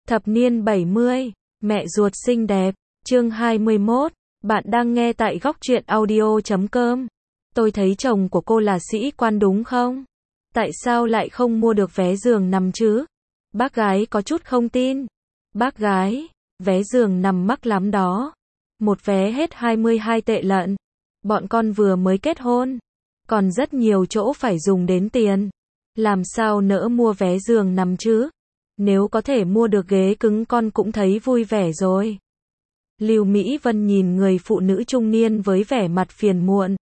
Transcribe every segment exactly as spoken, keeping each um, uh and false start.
Thập niên bảy mươi, mẹ ruột xinh đẹp, chương hai mươi mốt, bạn đang nghe tại góc truyện audio chấm com. Tôi thấy chồng của cô là sĩ quan đúng không? Tại sao lại không mua được vé giường nằm chứ? Bác gái có chút không tin. Bác gái, vé giường nằm mắc lắm đó. Một vé hết hai mươi hai tệ lận. Bọn con vừa mới kết hôn. Còn rất nhiều chỗ phải dùng đến tiền. Làm sao nỡ mua vé giường nằm chứ? Nếu có thể mua được ghế cứng con cũng thấy vui vẻ rồi. Lưu Mỹ Vân nhìn người phụ nữ trung niên với vẻ mặt phiền muộn.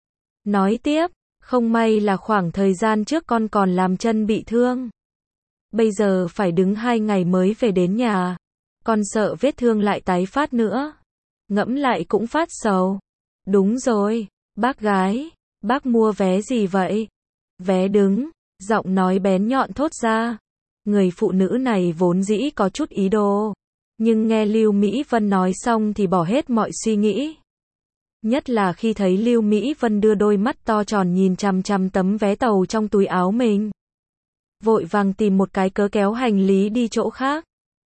Nói tiếp, không may là khoảng thời gian trước con còn làm chân bị thương. Bây giờ phải đứng hai ngày mới về đến nhà. Con sợ vết thương lại tái phát nữa. Ngẫm lại cũng phát sầu. Đúng rồi, bác gái, bác mua vé gì vậy? Vé đứng, giọng nói bén nhọn thốt ra. Người phụ nữ này vốn dĩ có chút ý đồ, nhưng nghe Lưu Mỹ Vân nói xong thì bỏ hết mọi suy nghĩ. Nhất là khi thấy Lưu Mỹ Vân đưa đôi mắt to tròn nhìn chằm chằm tấm vé tàu trong túi áo mình. Vội vàng tìm một cái cớ kéo hành lý đi chỗ khác.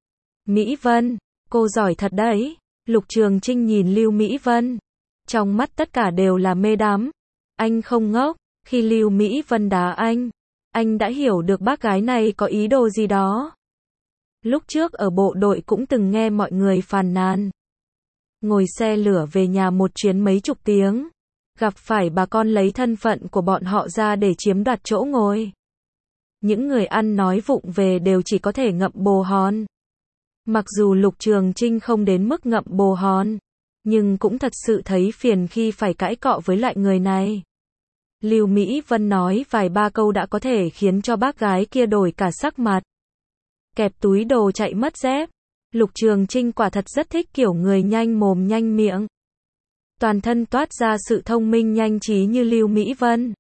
Mỹ Vân, cô giỏi thật đấy. Lục Trường Trinh nhìn Lưu Mỹ Vân. Trong mắt tất cả đều là mê đắm. Anh không ngốc, khi Lưu Mỹ Vân đá anh, anh đã hiểu được bác gái này có ý đồ gì đó. Lúc trước ở bộ đội cũng từng nghe mọi người phàn nàn. Ngồi xe lửa về nhà một chuyến mấy chục tiếng. Gặp phải bà con lấy thân phận của bọn họ ra để chiếm đoạt chỗ ngồi. Những người ăn nói vụng về đều chỉ có thể ngậm bồ hòn. Mặc dù Lục Trường Trinh không đến mức ngậm bồ hòn, nhưng cũng thật sự thấy phiền khi phải cãi cọ với loại người này. Lưu Mỹ Vân nói vài ba câu đã có thể khiến cho bác gái kia đổi cả sắc mặt. Kẹp túi đồ chạy mất dép. Lục Trường Trinh quả thật rất thích kiểu người nhanh mồm nhanh miệng. Toàn thân toát ra sự thông minh nhanh trí như Lưu Mỹ Vân.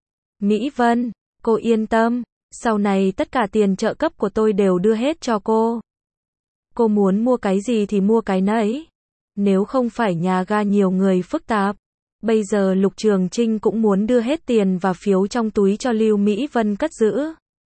Mỹ Vân, cô yên tâm, sau này tất cả tiền trợ cấp của tôi đều đưa hết cho cô. Cô muốn mua cái gì thì mua cái nấy. Nếu không phải nhà ga nhiều người phức tạp. Bây giờ Lục Trường Trinh cũng muốn đưa hết tiền và phiếu trong túi cho Lưu Mỹ Vân cất giữ.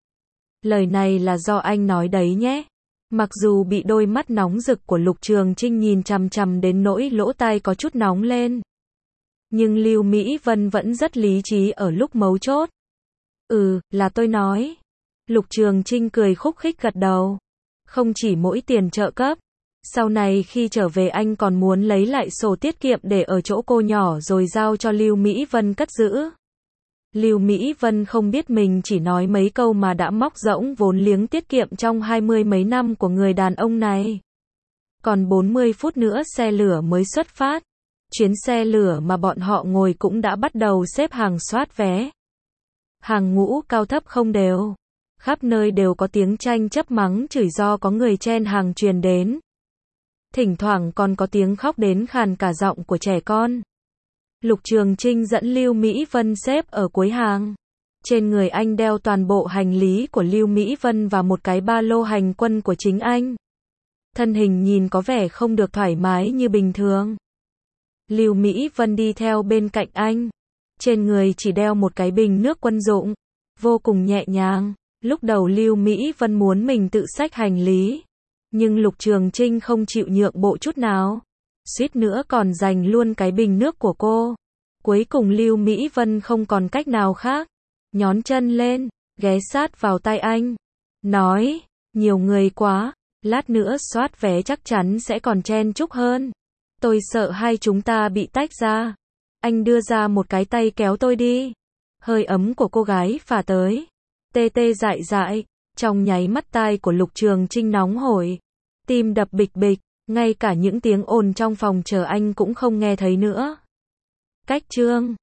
Lời này là do anh nói đấy nhé. Mặc dù bị đôi mắt nóng rực của Lục Trường Trinh nhìn chằm chằm đến nỗi lỗ tai có chút nóng lên. Nhưng Lưu Mỹ Vân vẫn rất lý trí ở lúc mấu chốt. Ừ, là tôi nói. Lục Trường Trinh cười khúc khích gật đầu. Không chỉ mỗi tiền trợ cấp. Sau này khi trở về anh còn muốn lấy lại sổ tiết kiệm để ở chỗ cô nhỏ rồi giao cho Lưu Mỹ Vân cất giữ. Lưu Mỹ Vân không biết mình chỉ nói mấy câu mà đã móc rỗng vốn liếng tiết kiệm trong hai mươi mấy năm của người đàn ông này. Còn bốn mươi phút nữa xe lửa mới xuất phát. Chuyến xe lửa mà bọn họ ngồi cũng đã bắt đầu xếp hàng soát vé. Hàng ngũ cao thấp không đều. Khắp nơi đều có tiếng tranh chấp mắng chửi do có người chen hàng truyền đến. Thỉnh thoảng còn có tiếng khóc đến khàn cả giọng của trẻ con. Lục Trường Trinh dẫn Lưu Mỹ Vân xếp ở cuối hàng. Trên người anh đeo toàn bộ hành lý của Lưu Mỹ Vân và một cái ba lô hành quân của chính anh. Thân hình nhìn có vẻ không được thoải mái như bình thường. Lưu Mỹ Vân đi theo bên cạnh anh. Trên người chỉ đeo một cái bình nước quân dụng. Vô cùng nhẹ nhàng. Lúc đầu Lưu Mỹ Vân muốn mình tự xách hành lý. Nhưng Lục Trường Trinh không chịu nhượng bộ chút nào. Suýt nữa còn giành luôn cái bình nước của cô. Cuối cùng Lưu Mỹ Vân không còn cách nào khác. Nhón chân lên, ghé sát vào tai anh. Nói, nhiều người quá, lát nữa soát vé chắc chắn sẽ còn chen chúc hơn. Tôi sợ hai chúng ta bị tách ra. Anh đưa ra một cái tay kéo tôi đi. Hơi ấm của cô gái phả tới. Tê tê dại dại. Trong nháy mắt tai của Lục Trường Trinh nóng hổi. Tim đập bịch bịch. Ngay cả những tiếng ồn trong phòng chờ anh cũng không nghe thấy nữa. Cách chương